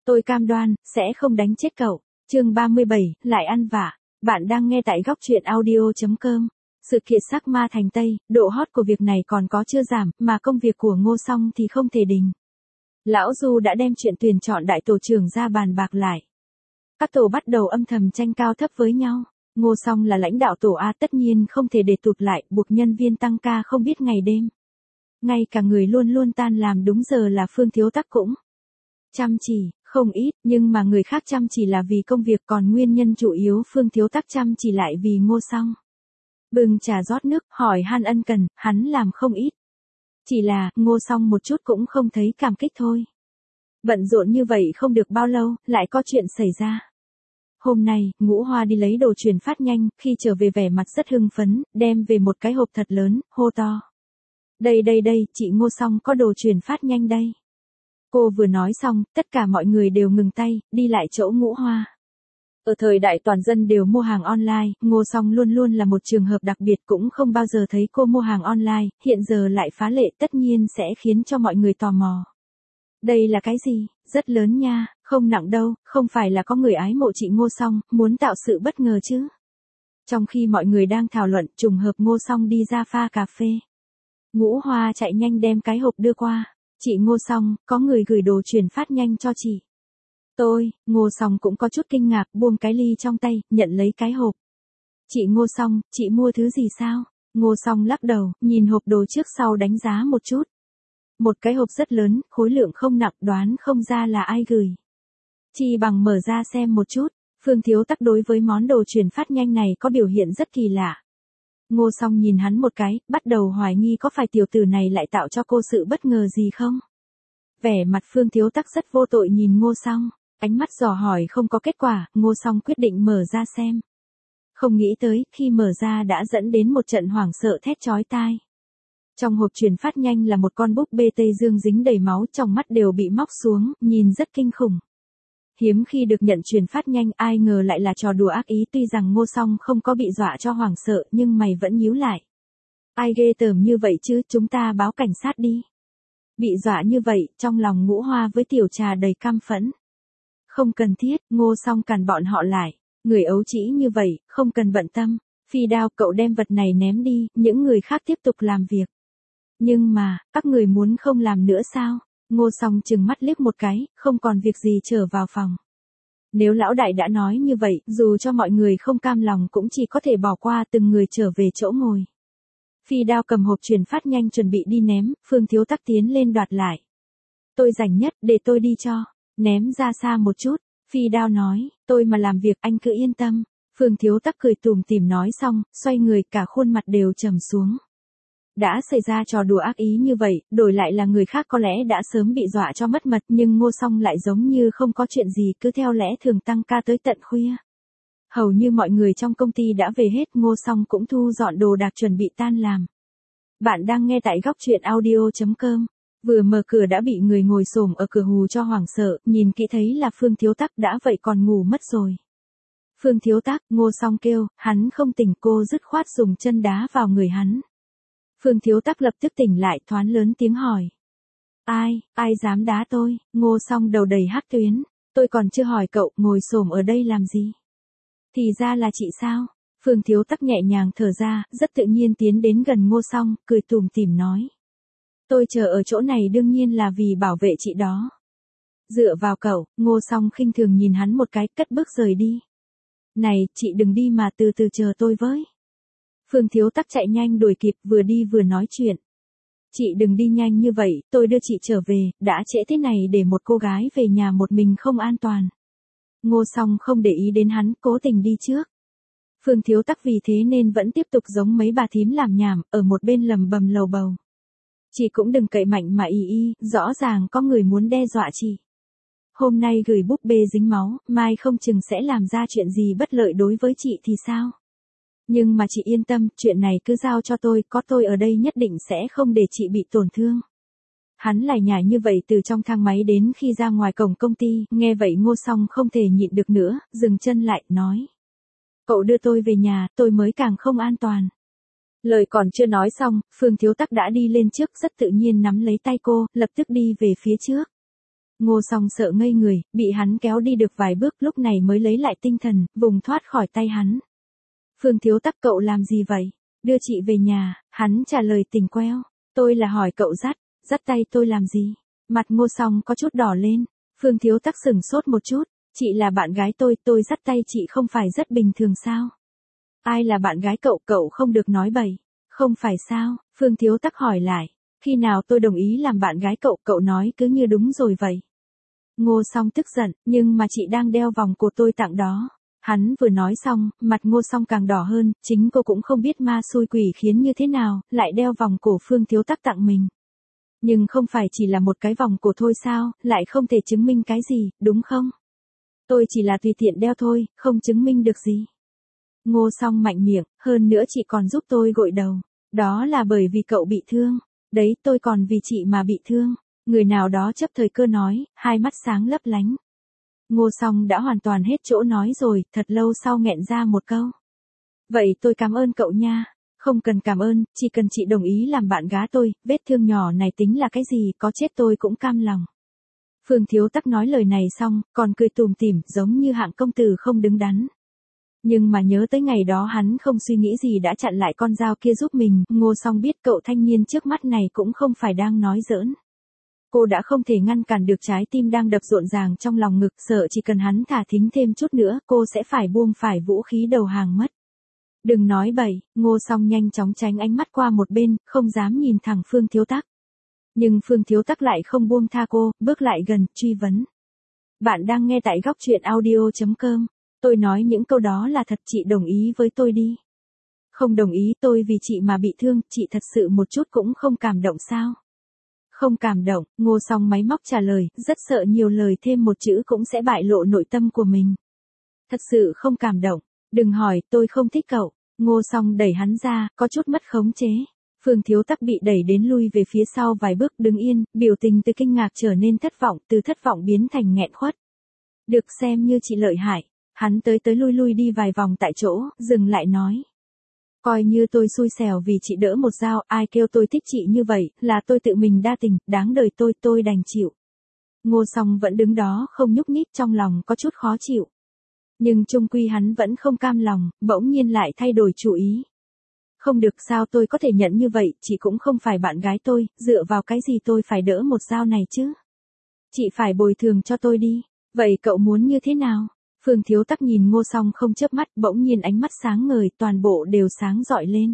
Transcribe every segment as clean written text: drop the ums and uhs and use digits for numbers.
Tôi cam đoan, sẽ không đánh chết cậu. Chương 37, lại ăn vạ. Bạn đang nghe tại góc truyện audio.com. Sự kiện sắc ma thành Tây, độ hot của việc này còn có chưa giảm, mà công việc của Ngô Song thì không thể đình. Lão Du đã đem chuyện tuyển chọn đại tổ trưởng ra bàn bạc lại. Các tổ bắt đầu âm thầm tranh cao thấp với nhau. Ngô Song là lãnh đạo tổ A, tất nhiên không thể để tụt lại, buộc nhân viên tăng ca không biết ngày đêm. Ngay cả người luôn luôn tan làm đúng giờ là Phương Thiếu Tắc cũng chăm chỉ, không ít, nhưng mà người khác chăm chỉ là vì công việc, còn nguyên nhân chủ yếu Phương Thiếu Tắc chăm chỉ lại vì Ngô Song. Bưng trà rót nước, hỏi han ân cần, hắn làm không ít. Chỉ là, Ngô Song một chút cũng không thấy cảm kích thôi. Bận rộn như vậy không được bao lâu, lại có chuyện xảy ra. Hôm nay, Ngũ Hoa đi lấy đồ truyền phát nhanh, khi trở về vẻ mặt rất hưng phấn, đem về một cái hộp thật lớn, hô to. Đây, chị Ngô Song có đồ truyền phát nhanh đây. Cô vừa nói xong, tất cả mọi người đều ngừng tay, đi lại chỗ Ngũ Hoa. Ở thời đại toàn dân đều mua hàng online, Ngô Song luôn luôn là một trường hợp đặc biệt, cũng không bao giờ thấy cô mua hàng online, hiện giờ lại phá lệ, tất nhiên sẽ khiến cho mọi người tò mò. Đây là cái gì? Rất lớn nha, không nặng đâu, không phải là có người ái mộ chị Ngô Song, muốn tạo sự bất ngờ chứ. Trong khi mọi người đang thảo luận, trùng hợp Ngô Song đi ra pha cà phê. Ngũ Hoa chạy nhanh đem cái hộp đưa qua. Chị Ngô Song, có người gửi đồ truyền phát nhanh cho chị. Ngô Song cũng có chút kinh ngạc, buông cái ly trong tay, nhận lấy cái hộp. Chị Ngô Song, chị mua thứ gì sao? Ngô Song lắc đầu, nhìn hộp đồ trước sau đánh giá một chút. Một cái hộp rất lớn, khối lượng không nặng, đoán không ra là ai gửi. Chi bằng mở ra xem một chút. Phương Thiếu Tắc đối với món đồ truyền phát nhanh này có biểu hiện rất kỳ lạ. Ngô Song nhìn hắn một cái, bắt đầu hoài nghi có phải tiểu tử này lại tạo cho cô sự bất ngờ gì không? Vẻ mặt Phương Thiếu Tắc rất vô tội nhìn Ngô Song, ánh mắt dò hỏi không có kết quả, Ngô Song quyết định mở ra xem. Không nghĩ tới, khi mở ra đã dẫn đến một trận hoảng sợ thét chói tai. Trong hộp truyền phát nhanh là một con búp bê Tây Dương dính đầy máu, trong mắt đều bị móc xuống, nhìn rất kinh khủng. Hiếm khi được nhận truyền phát nhanh, ai ngờ lại là trò đùa ác ý, tuy rằng Ngô Song không có bị dọa cho hoảng sợ, nhưng mày vẫn nhíu lại. Ai ghê tởm như vậy chứ, chúng ta báo cảnh sát đi. Bị dọa như vậy, trong lòng Ngũ Hoa với Tiểu Trà đầy căm phẫn. Không cần thiết, Ngô Song cản bọn họ lại. Người ấu trĩ như vậy, không cần bận tâm. Phi Đao, cậu đem vật này ném đi, những người khác tiếp tục làm việc. Nhưng mà, các người muốn không làm nữa sao? Ngô Song trừng mắt liếc một cái, không còn việc gì trở vào phòng. Nếu lão đại đã nói như vậy, dù cho mọi người không cam lòng cũng chỉ có thể bỏ qua, từng người trở về chỗ ngồi. Phi Đao cầm hộp truyền phát nhanh chuẩn bị đi ném, Phương Thiếu Tắc tiến lên đoạt lại. Tôi rảnh nhất, để tôi đi cho. Ném ra xa một chút. Phi Đao nói, tôi mà làm việc anh cứ yên tâm. Phương Thiếu Tắc cười tủm tỉm nói xong, xoay người, cả khuôn mặt đều trầm xuống. Đã xảy ra trò đùa ác ý như vậy, đổi lại là người khác có lẽ đã sớm bị dọa cho mất mật, nhưng Ngô Song lại giống như không có chuyện gì, cứ theo lẽ thường tăng ca tới tận khuya. Hầu như mọi người trong công ty đã về hết, Ngô Song cũng thu dọn đồ đạc chuẩn bị tan làm. Bạn đang nghe tại góc truyện audio.com. Vừa mở cửa đã bị người ngồi xổm ở cửa hù cho hoảng sợ, nhìn kỹ thấy là Phương Thiếu Tắc, đã vậy còn ngủ mất rồi. Phương Thiếu Tắc, Ngô Song kêu, hắn không tỉnh, cô dứt khoát dùng chân đá vào người hắn. Phương Thiếu Tắc lập tức tỉnh lại, thoáng lớn tiếng hỏi. Ai dám đá tôi? Ngô Song đầu đầy hắc tuyến. Tôi còn chưa hỏi cậu, ngồi xổm ở đây làm gì? Thì ra là chị sao? Phương Thiếu Tắc nhẹ nhàng thở ra, rất tự nhiên tiến đến gần Ngô Song, cười tủm tỉm nói. Tôi chờ ở chỗ này đương nhiên là vì bảo vệ chị đó. Dựa vào cậu, Ngô Song khinh thường nhìn hắn một cái, cất bước rời đi. Này, chị đừng đi mà từ từ chờ tôi với. Phương Thiếu Tắc chạy nhanh đuổi kịp, vừa đi vừa nói chuyện. Chị đừng đi nhanh như vậy, tôi đưa chị trở về, đã trễ thế này để một cô gái về nhà một mình không an toàn. Ngô Song không để ý đến hắn, cố tình đi trước. Phương Thiếu Tắc vì thế nên vẫn tiếp tục giống mấy bà thím làm nhảm, ở một bên lầm bầm lầu bầu. Chị cũng đừng cậy mạnh mà rõ ràng có người muốn đe dọa chị. Hôm nay gửi búp bê dính máu, mai không chừng sẽ làm ra chuyện gì bất lợi đối với chị thì sao? Nhưng mà chị yên tâm, chuyện này cứ giao cho tôi, có tôi ở đây nhất định sẽ không để chị bị tổn thương. Hắn lải nhải như vậy từ trong thang máy đến khi ra ngoài cổng công ty, nghe vậy Ngô Song không thể nhịn được nữa, dừng chân lại, nói. Cậu đưa tôi về nhà, tôi mới càng không an toàn. Lời còn chưa nói xong, Phương Thiếu Tắc đã đi lên trước, rất tự nhiên nắm lấy tay cô, lập tức đi về phía trước. Ngô Song sợ ngây người, bị hắn kéo đi được vài bước lúc này mới lấy lại tinh thần, vùng thoát khỏi tay hắn. Phương Thiếu Tắc cậu làm gì vậy? Đưa chị về nhà, hắn trả lời tỉnh queo. Tôi là hỏi cậu dắt tay tôi làm gì? Mặt Ngô Song có chút đỏ lên. Phương Thiếu Tắc sửng sốt một chút. Chị là bạn gái tôi dắt tay chị không phải rất bình thường sao? Ai là bạn gái cậu không được nói bậy. Không phải sao? Phương Thiếu Tắc hỏi lại. Khi nào tôi đồng ý làm bạn gái cậu nói cứ như đúng rồi vậy. Ngô Song tức giận, nhưng mà chị đang đeo vòng của tôi tặng đó. Hắn vừa nói xong, mặt Ngô Song càng đỏ hơn, chính cô cũng không biết ma xui quỷ khiến như thế nào, lại đeo vòng cổ Phương Thiếu Tắc tặng mình. Nhưng không phải chỉ là một cái vòng cổ thôi sao, lại không thể chứng minh cái gì, đúng không? Tôi chỉ là tùy tiện đeo thôi, không chứng minh được gì. Ngô Song mạnh miệng, hơn nữa chị còn giúp tôi gội đầu. Đó là bởi vì cậu bị thương. Đấy tôi còn vì chị mà bị thương. Người nào đó chấp thời cơ nói, hai mắt sáng lấp lánh. Ngô Song đã hoàn toàn hết chỗ nói rồi, thật lâu sau nghẹn ra một câu. Vậy tôi cảm ơn cậu nha. Không cần cảm ơn, chỉ cần chị đồng ý làm bạn gái tôi, vết thương nhỏ này tính là cái gì, có chết tôi cũng cam lòng. Phương Thiếu Tắc nói lời này xong, còn cười tủm tỉm, giống như hạng công tử không đứng đắn. Nhưng mà nhớ tới ngày đó hắn không suy nghĩ gì đã chặn lại con dao kia giúp mình, Ngô Song biết cậu thanh niên trước mắt này cũng không phải đang nói giỡn. Cô đã không thể ngăn cản được trái tim đang đập rộn ràng trong lòng ngực, sợ chỉ cần hắn thả thính thêm chút nữa, cô sẽ phải buông phải vũ khí đầu hàng mất. Đừng nói bậy, Ngô Song nhanh chóng tránh ánh mắt qua một bên, không dám nhìn thẳng Phương Thiếu Tắc. Nhưng Phương Thiếu Tắc lại không buông tha cô, bước lại gần, truy vấn. Bạn đang nghe tại góc truyện audio.com. Tôi nói những câu đó là thật, chị đồng ý với tôi đi. Không đồng ý, tôi vì chị mà bị thương, chị thật sự một chút cũng không cảm động sao? Không cảm động, Ngô Song máy móc trả lời, rất sợ nhiều lời thêm một chữ cũng sẽ bại lộ nội tâm của mình. Thật sự không cảm động, đừng hỏi, tôi không thích cậu. Ngô Song đẩy hắn ra, có chút mất khống chế. Phương Thiếu Tắc bị đẩy đến lui về phía sau vài bước, đứng yên, biểu tình từ kinh ngạc trở nên thất vọng, từ thất vọng biến thành nghẹn khuất. Được xem như chị lợi hại. Hắn tới lui đi vài vòng tại chỗ, dừng lại nói. Coi như tôi xui xẻo vì chị đỡ một dao, ai kêu tôi thích chị như vậy, là tôi tự mình đa tình, đáng đời tôi đành chịu. Ngô Song vẫn đứng đó không nhúc nhích, trong lòng có chút khó chịu. Nhưng chung quy hắn vẫn không cam lòng, bỗng nhiên lại thay đổi chủ ý. Không được, sao tôi có thể nhận như vậy, chị cũng không phải bạn gái tôi, dựa vào cái gì tôi phải đỡ một dao này chứ? Chị phải bồi thường cho tôi đi, vậy cậu muốn như thế nào? Phương Thiếu Tắc nhìn Ngô Song không chớp mắt, bỗng nhiên ánh mắt sáng ngời, toàn bộ đều sáng rọi lên.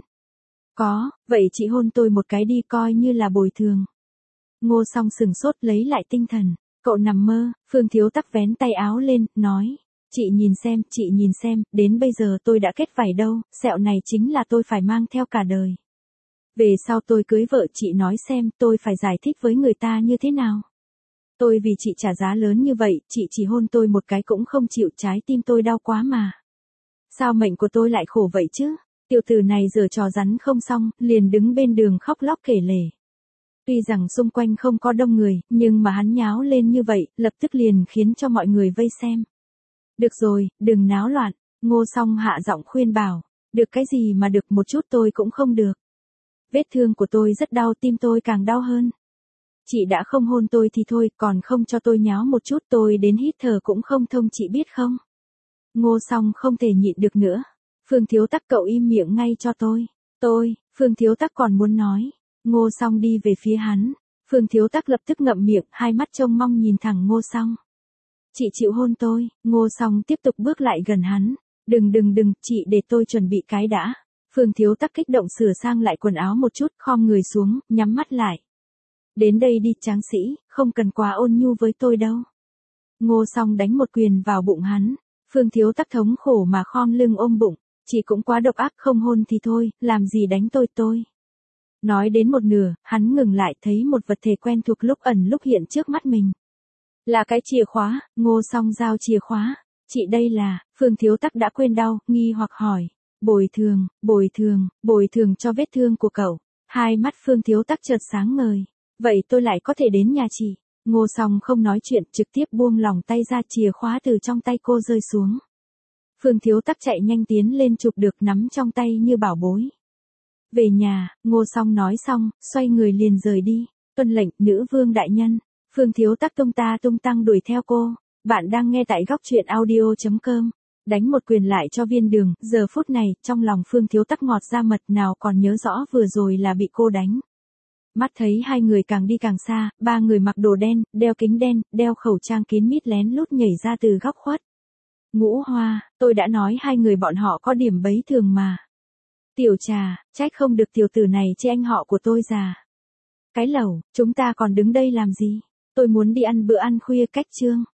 Có, vậy chị hôn tôi một cái đi, coi như là bồi thường. Ngô Song sừng sốt lấy lại tinh thần. Cậu nằm mơ. Phương Thiếu Tắc vén tay áo lên, nói. Chị nhìn xem, đến bây giờ tôi đã kết vảy đâu, sẹo này chính là tôi phải mang theo cả đời. Về sau tôi cưới vợ, chị nói xem tôi phải giải thích với người ta như thế nào. Tôi vì chị trả giá lớn như vậy, chị chỉ hôn tôi một cái cũng không chịu, trái tim tôi đau quá mà. Sao mệnh của tôi lại khổ vậy chứ? Tiểu tử này giở trò rắn không xong, liền đứng bên đường khóc lóc kể lể. Tuy rằng xung quanh không có đông người, nhưng mà hắn nháo lên như vậy, lập tức liền khiến cho mọi người vây xem. Được rồi, đừng náo loạn, Ngô Song hạ giọng khuyên bảo. Được cái gì mà được, một chút tôi cũng không được. Vết thương của tôi rất đau, tim tôi càng đau hơn. Chị đã không hôn tôi thì thôi, còn không cho tôi nháo một chút, tôi đến hít thở cũng không thông, chị biết không? Ngô Song không thể nhịn được nữa. Phương Thiếu Tắc, cậu im miệng ngay cho tôi. Phương Thiếu Tắc còn muốn nói. Ngô Song đi về phía hắn. Phương Thiếu Tắc lập tức ngậm miệng, hai mắt trông mong nhìn thẳng Ngô Song. Chị chịu hôn tôi. Ngô Song tiếp tục bước lại gần hắn. Đừng, chị để tôi chuẩn bị cái đã. Phương Thiếu Tắc kích động sửa sang lại quần áo một chút, khom người xuống, nhắm mắt lại. Đến đây đi tráng sĩ, không cần quá ôn nhu với tôi đâu. Ngô Song đánh một quyền vào bụng hắn. Phương Thiếu Tắc thống khổ mà khom lưng ôm bụng. Chị cũng quá độc ác, không hôn thì thôi, làm gì đánh tôi. Nói đến một nửa, hắn ngừng lại, thấy một vật thể quen thuộc lúc ẩn lúc hiện trước mắt mình. Là cái chìa khóa. Ngô Song giao chìa khóa. Chị đây là. Phương Thiếu Tắc đã quên đau, nghi hoặc hỏi. Bồi thường cho vết thương của cậu. Hai mắt Phương Thiếu Tắc chợt sáng ngời. Vậy tôi lại có thể đến nhà chị. Ngô Song không nói chuyện, trực tiếp buông lỏng tay ra, chìa khóa từ trong tay cô rơi xuống. Phương Thiếu Tắc chạy nhanh tiến lên chụp được, nắm trong tay như bảo bối. Về nhà, Ngô Song nói xong, xoay người liền rời đi. Tuân lệnh, nữ vương đại nhân. Phương Thiếu Tắc tung tăng đuổi theo cô. Bạn đang nghe tại góc chuyện audio.com. Đánh một quyền lại cho Viên Đường, giờ phút này, trong lòng Phương Thiếu Tắc ngọt ra mật, nào còn nhớ rõ vừa rồi là bị cô đánh. Mắt thấy hai người càng đi càng xa, ba người mặc đồ đen, đeo kính đen, đeo khẩu trang kín mít lén lút nhảy ra từ góc khuất. Ngũ Hoa, tôi đã nói hai người bọn họ có điểm bấy thường mà. Tiểu Trà, trách không được tiểu tử này chê anh họ của tôi già. Cái lẩu, chúng ta còn đứng đây làm gì? Tôi muốn đi ăn bữa ăn khuya cách trương.